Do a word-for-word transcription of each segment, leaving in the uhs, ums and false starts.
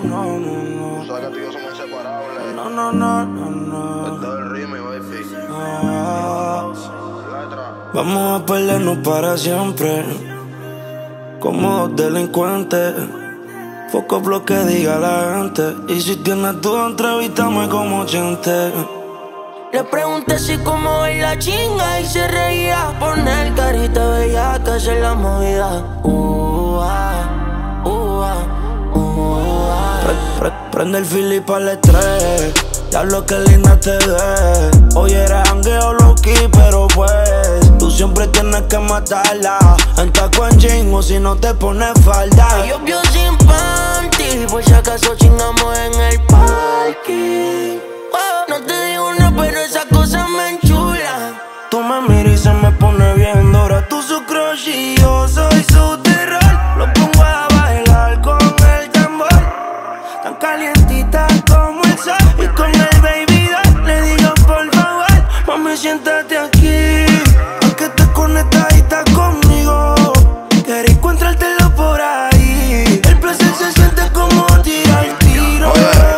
no, no, no. Tú sabes que tú y yo somos inseparables. No, no, no, no, no. Este es el ritmo, baby. Ah, Letra. vamos a perdernos para siempre, como dos delincuentes. Foco lo que diga la gente. Y si tienes duda, entrevítame como gente. Le pregunté si como ver la chinga y se reía. Poner carita bella que hacer la movida. Uh, ah, uh, ah, uh, ah. Pre pre prende el fili para el estrés. Diablo que linda te ves. Hoy era jangueo low-key, pero pues tú siempre tienes que matarla. En taco en jean o si no te pones falda. Yo vio sin panty, por si acaso chingamos en el parking. Oh, no te digo nada, pero esa cosa me enchula. Tú me miras y se me pone bien dura. Tú su crush y yo soy su terror. Lo pongo a bailar con el tambor. Tan calientita como el sol. Y con el baby doll le digo por favor, mami siéntate aquí, pa' que te conectadita conmigo. Quería encontrártelo por ahí. El placer se siente como tirar tiro.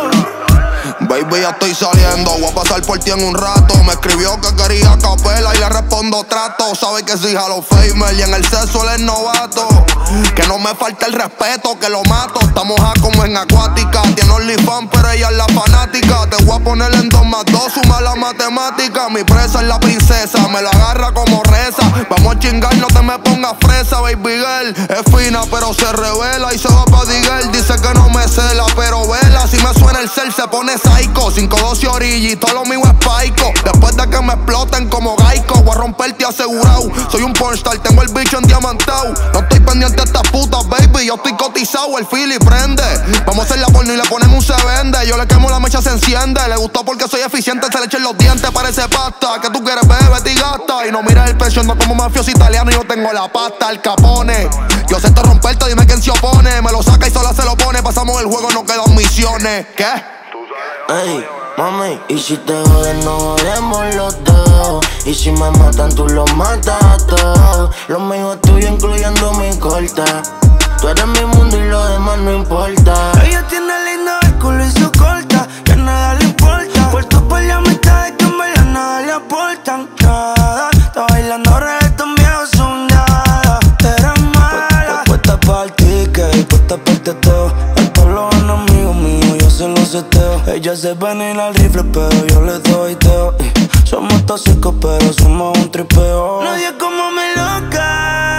Baby, ya estoy saliendo, voy a pasar por ti en un rato. Me escribió que quería capela y le respondo trato. Sabe que soy Hall of Famer y en el sexo él es novato. Que no me falta el respeto, que lo mato. Estamos a como en acuática. Tiene OnlyFans, pero ella es la fanática. Te voy a poner en dos más dos, suma la matemática. Mi presa es la princesa, me la agarra como reza. Vamos a chingar, no te me pongas fresa, baby girl. Es fina, pero se revela y se va pa' Digel. Dice que no me cela, pero vela. Si me suena el cel, se pone psycho. cinco doce origi, todo lo mío es paico. Después de que me exploten como Gaico, voy a romperte asegurado. Soy un pornstar, tengo el bicho endiamantado. No estoy pendiente de estas putas, baby, yo estoy cotizado. El fili prende. Vamos a hacer la porno y le ponemos un se vende. Yo le quemo la mecha, se enciende. Le gustó porque soy eficiente, se le echen los dientes, parece pasta. Que tú quieres beber, te gasta. Y no miras el precio, no como mafioso italiano. Yo tengo la pasta, el capone. Yo sé te romperte, dime quién se opone. Me lo saca y sola se lo pone. Pasamos el juego, no quedan misiones. ¿Qué? Ey, mami, y si te joden, no jodemos los dos. Y si me matan, tú los matas a todos. Lo mío es tuyo, incluyendo mi corta. Tú eres mi mundo y lo demás no importa. Ella tiene lindo el culo y su corta, que a nada le importa. Puesto por la mitad de que en verdad nada le aportan. Nada, está bailando reggaetón viejo, son nada. Eres mala, puesta pa' el ticket, puesta pa' el teteo. A todos los enemigos míos yo se los seteo. Ella se venir al rifle, pero yo le doy teo. Somos tóxicos, pero somos un tripeo. Nadie como mi loca.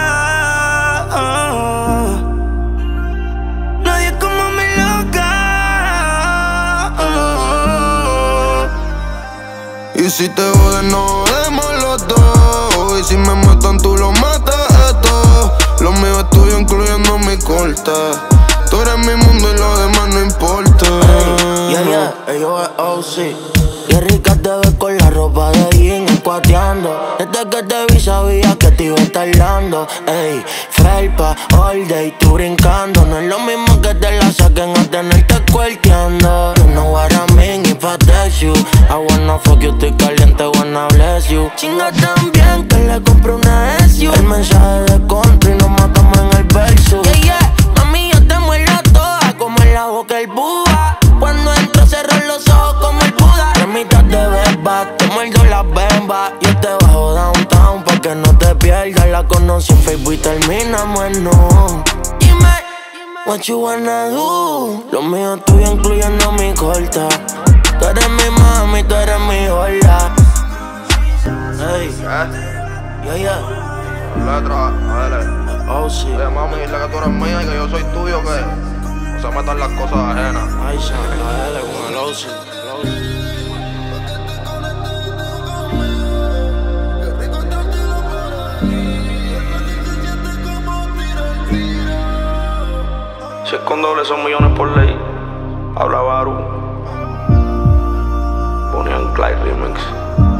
Nadie como mi loca. Y si te joden, no jodemos los dos. Y si me matan, tú los matas a todos. Lo mío es tuyo, incluyendo mi corta. Tú eres mi mundo y lo demás no importa. Ey, yeah, yeah, ellos es O C. Y es rica te ves con la ropa de jean escuateando. Desde que te vi sabía que te iba a estar dando. Ey, felpa, all day, tú brincando. No es lo mismo que te la saquen a tenerte cuerteando. You know what I mean if I text you. I wanna fuck you, estoy caliente, wanna bless you. Chinga tan bien que le compré una S U. El mensaje de contra y nos matamos en el verso. Yeah, yeah, mami, yo te muerdo toda, como en la boca el búho. Cuando entro cerro los ojos como el Buda. Remitas de beba, te muerdo las bembas. Yo te bajo downtown pa' que no te pierdas. La conocí en Facebook y terminamos en no. Dime, what you wanna do? Lo mío es tuyo, incluyendo mi corta. Tú eres mi mami, tú eres mi hola. Hey, yeah, yeah. Letra, dale. Oh, sí. Oye, mami, dile que tú eres mía y que yo soy tuyo, que no se metan las cosas ajenas. Ay, Santa L con el O C. Si es con doble son millones por ley. Habla Baru. Ponían Clyde Remix.